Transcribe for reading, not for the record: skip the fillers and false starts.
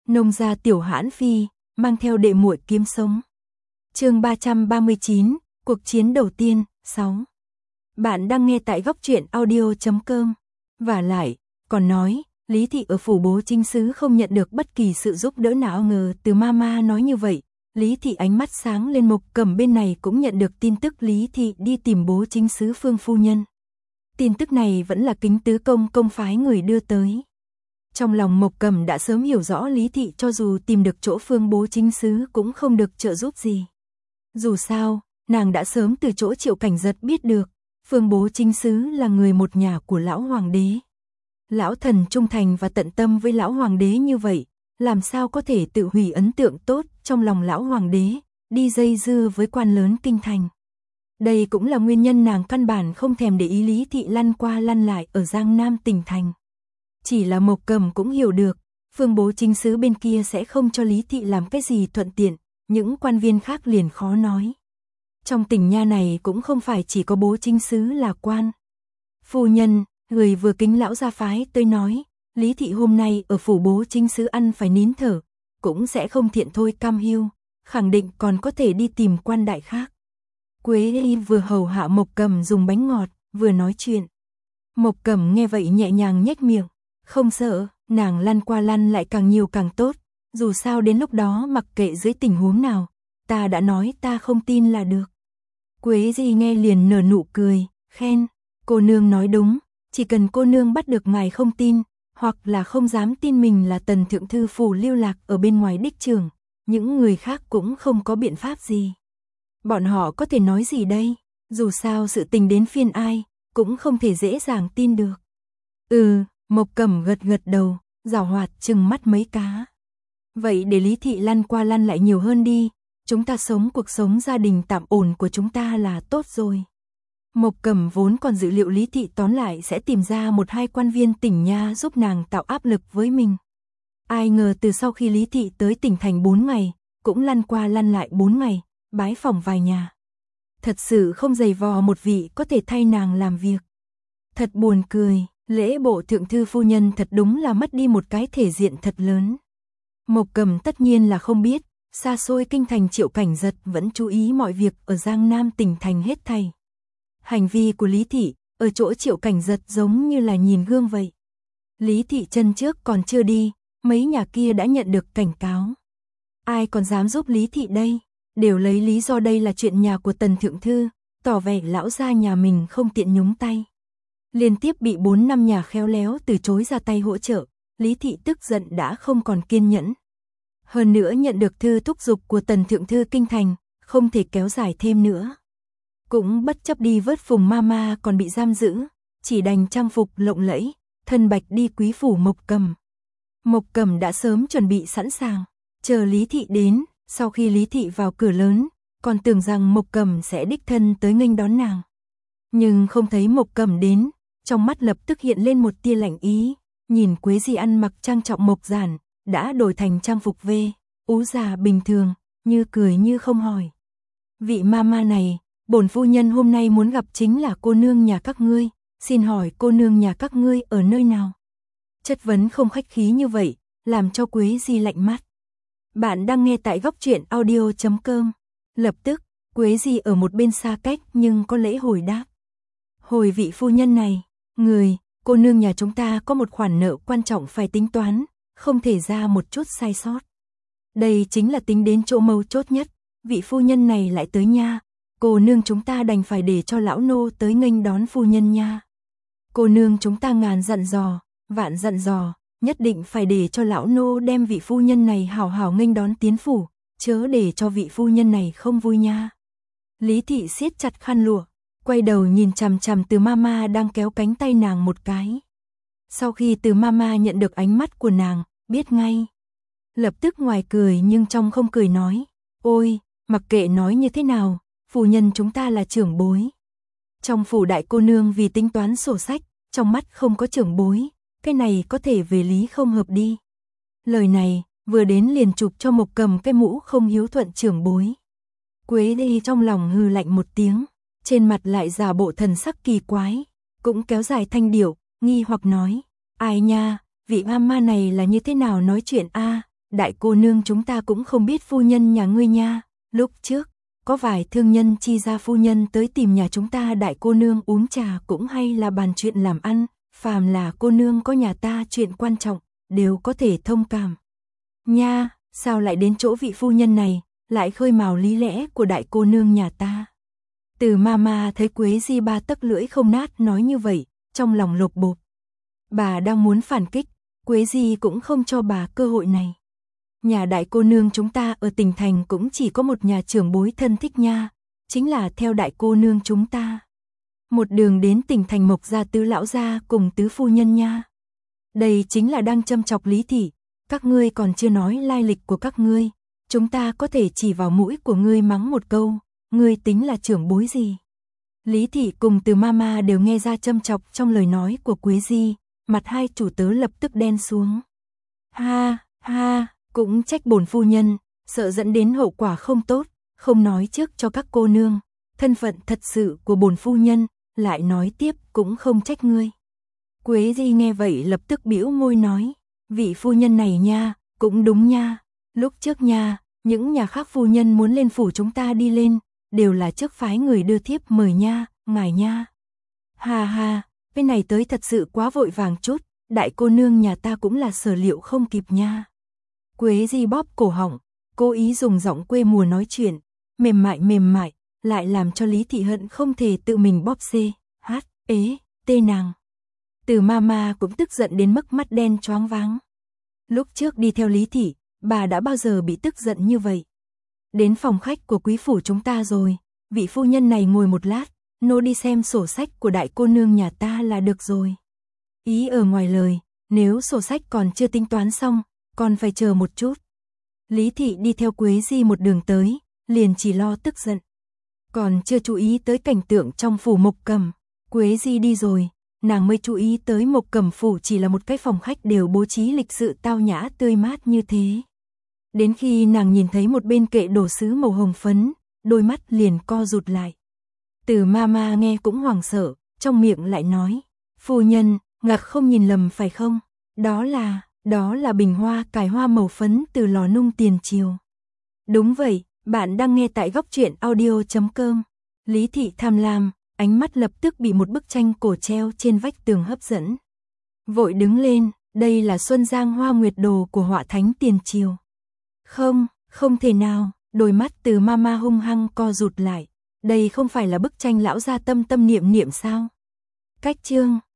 Nông gia tiểu hãn phi, mang theo đệ muội kiếm sống. Chương 339, cuộc chiến đầu tiên, 6. Bạn đang nghe tại góc truyện audio.com. Và lại, còn nói, Lý Thị ở phủ bố chính xứ không nhận được bất kỳ sự giúp đỡ nào. Ngờ từ mama nói như vậy, Lý Thị ánh mắt sáng lên. Mộc Cẩm bên này cũng nhận được tin tức Lý Thị đi tìm bố chính xứ Phương phu nhân. Tin tức này vẫn là Kính Tứ công phái người đưa tới. Trong lòng Mộc Cẩm đã sớm hiểu rõ Lý Thị cho dù tìm được chỗ Phương bố chính xứ cũng không được trợ giúp gì. Dù sao, nàng đã sớm từ chỗ Triệu Cảnh Giật biết được, Phương bố chính xứ là người một nhà của lão hoàng đế. Lão thần trung thành và tận tâm với lão hoàng đế như vậy, làm sao có thể tự hủy ấn tượng tốt trong lòng lão hoàng đế, đi dây dưa với quan lớn kinh thành. Đây cũng là nguyên nhân nàng căn bản không thèm để ý Lý Thị lăn qua lăn lại ở Giang Nam tỉnh thành. Chỉ là Mộc Cẩm cũng hiểu được, Phương bố chính xứ bên kia sẽ không cho Lý Thị làm cái gì thuận tiện, những quan viên khác liền khó nói. Trong tỉnh nha này cũng không phải chỉ có bố chính xứ là quan. Phu nhân, người vừa kính lão gia phái tới nói, Lý Thị hôm nay ở phủ bố chính xứ ăn phải nín thở, cũng sẽ không thiện thôi cam hiu, khẳng định còn có thể đi tìm quan đại khác. Quế Y vừa hầu hạ Mộc Cẩm dùng bánh ngọt, vừa nói chuyện. Mộc Cẩm nghe vậy nhẹ nhàng nhếch miệng, không sợ, nàng lăn qua lăn lại càng nhiều càng tốt, dù sao đến lúc đó mặc kệ dưới tình huống nào, ta đã nói ta không tin là được. Quế Y nghe liền nở nụ cười, khen, cô nương nói đúng, chỉ cần cô nương bắt được ngài không tin, hoặc là không dám tin mình là Tần thượng thư phủ lưu lạc ở bên ngoài đích trường, những người khác cũng không có biện pháp gì. Bọn họ có thể nói gì đây, dù sao sự tình đến phiên ai, cũng không thể dễ dàng tin được. Mộc Cẩm gật gật đầu, giảo hoạt trừng mắt mấy cá. Vậy để Lý Thị lăn qua lăn lại nhiều hơn đi, chúng ta sống cuộc sống gia đình tạm ổn của chúng ta là tốt rồi. Mộc Cẩm vốn còn dự liệu Lý Thị tóm lại sẽ tìm ra một hai quan viên tỉnh nha giúp nàng tạo áp lực với mình. Ai ngờ từ sau khi Lý Thị tới tỉnh thành 4 ngày, cũng lăn qua lăn lại 4 ngày, bái phỏng vài nhà. Thật sự không dày vò một vị có thể thay nàng làm việc. Thật buồn cười, lễ bộ thượng thư phu nhân thật đúng là mất đi một cái thể diện thật lớn. Mộc Cẩm tất nhiên là không biết, xa xôi kinh thành Triệu Cảnh Giật vẫn chú ý mọi việc ở Giang Nam tỉnh thành hết thảy. Hành vi của Lý Thị ở chỗ Triệu Cảnh Giật giống như là nhìn gương vậy. Lý Thị chân trước còn chưa đi, mấy nhà kia đã nhận được cảnh cáo. Ai còn dám giúp Lý Thị đây? Đều lấy lý do đây là chuyện nhà của Tần thượng thư, tỏ vẻ lão gia nhà mình không tiện nhúng tay. Liên tiếp bị 4-5 nhà khéo léo từ chối ra tay hỗ trợ, Lý Thị tức giận đã không còn kiên nhẫn. Hơn nữa nhận được thư thúc giục của Tần thượng thư kinh thành, không thể kéo dài thêm nữa. Cũng bất chấp đi vớt Phùng Mama còn bị giam giữ, chỉ đành trang phục lộng lẫy, thân bạch đi quý phủ Mộc Cẩm. Mộc Cẩm đã sớm chuẩn bị sẵn sàng, chờ Lý Thị đến. Sau khi Lý Thị vào cửa lớn, còn tưởng rằng Mộc Cẩm sẽ đích thân tới nghênh đón nàng. Nhưng không thấy Mộc Cẩm đến, trong mắt lập tức hiện lên một tia lạnh ý, nhìn Quế Di ăn mặc trang trọng mộc giản, đã đổi thành trang phục ú già bình thường, như cười như không hỏi. Vị mama này, bổn phu nhân hôm nay muốn gặp chính là cô nương nhà các ngươi, xin hỏi cô nương nhà các ngươi ở nơi nào? Chất vấn không khách khí như vậy, làm cho Quế Di lạnh mắt. Bạn đang nghe tại góc truyện audio.com. Lập tức, Quế Di ở một bên xa cách nhưng có lễ hồi đáp. Hồi vị phu nhân này, cô nương nhà chúng ta có một khoản nợ quan trọng phải tính toán, không thể ra một chút sai sót. Đây chính là tính đến chỗ mấu chốt nhất, vị phu nhân này lại tới nha, cô nương chúng ta đành phải để cho lão nô tới nghênh đón phu nhân nha. Cô nương chúng ta ngàn dặn dò, vạn dặn dò, nhất định phải để cho lão nô đem vị phu nhân này hào hào nghênh đón tiến phủ, chớ để cho vị phu nhân này không vui nha. Lý Thị siết chặt khăn lụa, quay đầu nhìn chằm chằm Từ Mama đang kéo cánh tay nàng một cái. Sau khi Từ Mama nhận được ánh mắt của nàng, biết ngay. Lập tức ngoài cười nhưng trong không cười nói, ôi, mặc kệ nói như thế nào, phu nhân chúng ta là trưởng bối. Trong phủ đại cô nương vì tính toán sổ sách, trong mắt không có trưởng bối. Cái này có thể về lý không hợp đi. Lời này, vừa đến liền chụp cho Mộc Cẩm cái mũ không hiếu thuận trưởng bối. Quế Đi trong lòng hừ lạnh một tiếng, trên mặt lại giả bộ thần sắc kỳ quái, cũng kéo dài thanh điệu, nghi hoặc nói, ai nha, vị mama này là như thế nào nói chuyện a? đại cô nương chúng ta cũng không biết phu nhân nhà ngươi nha, lúc trước, có vài thương nhân chi ra phu nhân tới tìm nhà chúng ta đại cô nương uống trà cũng hay là bàn chuyện làm ăn, phàm là cô nương có nhà ta chuyện quan trọng, đều có thể thông cảm. Nha, sao lại đến chỗ vị phu nhân này, lại khơi mào lý lẽ của đại cô nương nhà ta. Từ Mama thấy Quế Di ba tấc lưỡi không nát nói như vậy, trong lòng lột bột. Bà đang muốn phản kích, Quế Di cũng không cho bà cơ hội này. Nhà đại cô nương chúng ta ở tỉnh thành cũng chỉ có một nhà trưởng bối thân thích nha, chính là theo đại cô nương chúng ta. Một đường đến tỉnh thành Mộc gia tứ lão gia cùng tứ phu nhân nha. Đây chính là đang châm chọc Lý thị, các ngươi còn chưa nói lai lịch của các ngươi, chúng ta có thể chỉ vào mũi của ngươi mắng một câu, ngươi tính là trưởng bối gì. Lý thị cùng Từ Mama đều nghe ra châm chọc trong lời nói của Quế Di, mặt hai chủ tớ lập tức đen xuống. Ha, ha, cũng trách bổn phu nhân, sợ dẫn đến hậu quả không tốt, không nói trước cho các cô nương, thân phận thật sự của bổn phu nhân, lại nói tiếp cũng không trách ngươi. Quế Di nghe vậy lập tức bĩu môi nói, vị phu nhân này nha, cũng đúng nha, lúc trước nha, những nhà khác phu nhân muốn lên phủ chúng ta đi lên, đều là trước phái người đưa thiếp mời nha, ngài nha. Ha ha, cái này tới thật sự quá vội vàng chút, đại cô nương nhà ta cũng là sở liệu không kịp nha. Quế Di bóp cổ họng, cố ý dùng giọng quê mùa nói chuyện, mềm mại, lại làm cho Lý thị hận không thể tự mình bóp tê nàng. Từ Mama cũng tức giận đến mức mắt đen choáng váng. Lúc trước đi theo Lý thị, bà đã bao giờ bị tức giận như vậy. Đến phòng khách của quý phủ chúng ta rồi, vị phu nhân này ngồi một lát, nô đi xem sổ sách của đại cô nương nhà ta là được rồi. Ý ở ngoài lời, nếu sổ sách còn chưa tính toán xong, còn phải chờ một chút. Lý thị đi theo Quế Di một đường tới, liền chỉ lo tức giận. Còn chưa chú ý tới cảnh tượng trong phủ Mộc Cầm, Quế Di đi rồi, nàng mới chú ý tới Mộc Cầm phủ chỉ là một cái phòng khách đều bố trí lịch sự tao nhã tươi mát như thế. Đến khi nàng nhìn thấy một bên kệ đồ sứ màu hồng phấn, đôi mắt liền co rụt lại. Từ Mama nghe cũng hoảng sợ, trong miệng lại nói, phu nhân, ngạc không nhìn lầm phải không? Đó là bình hoa cài hoa màu phấn từ lò nung tiền triều. Đúng vậy, bạn đang nghe tại góc truyện audio.com. Lý thị tham lam, ánh mắt lập tức bị một bức tranh cổ treo trên vách tường hấp dẫn. Vội đứng lên, đây là Xuân Giang Hoa Nguyệt đồ của họa thánh tiền triều. Không thể nào, đôi mắt Từ Mama hung hăng co rụt lại. Đây không phải là bức tranh lão gia tâm niệm sao? Cách chương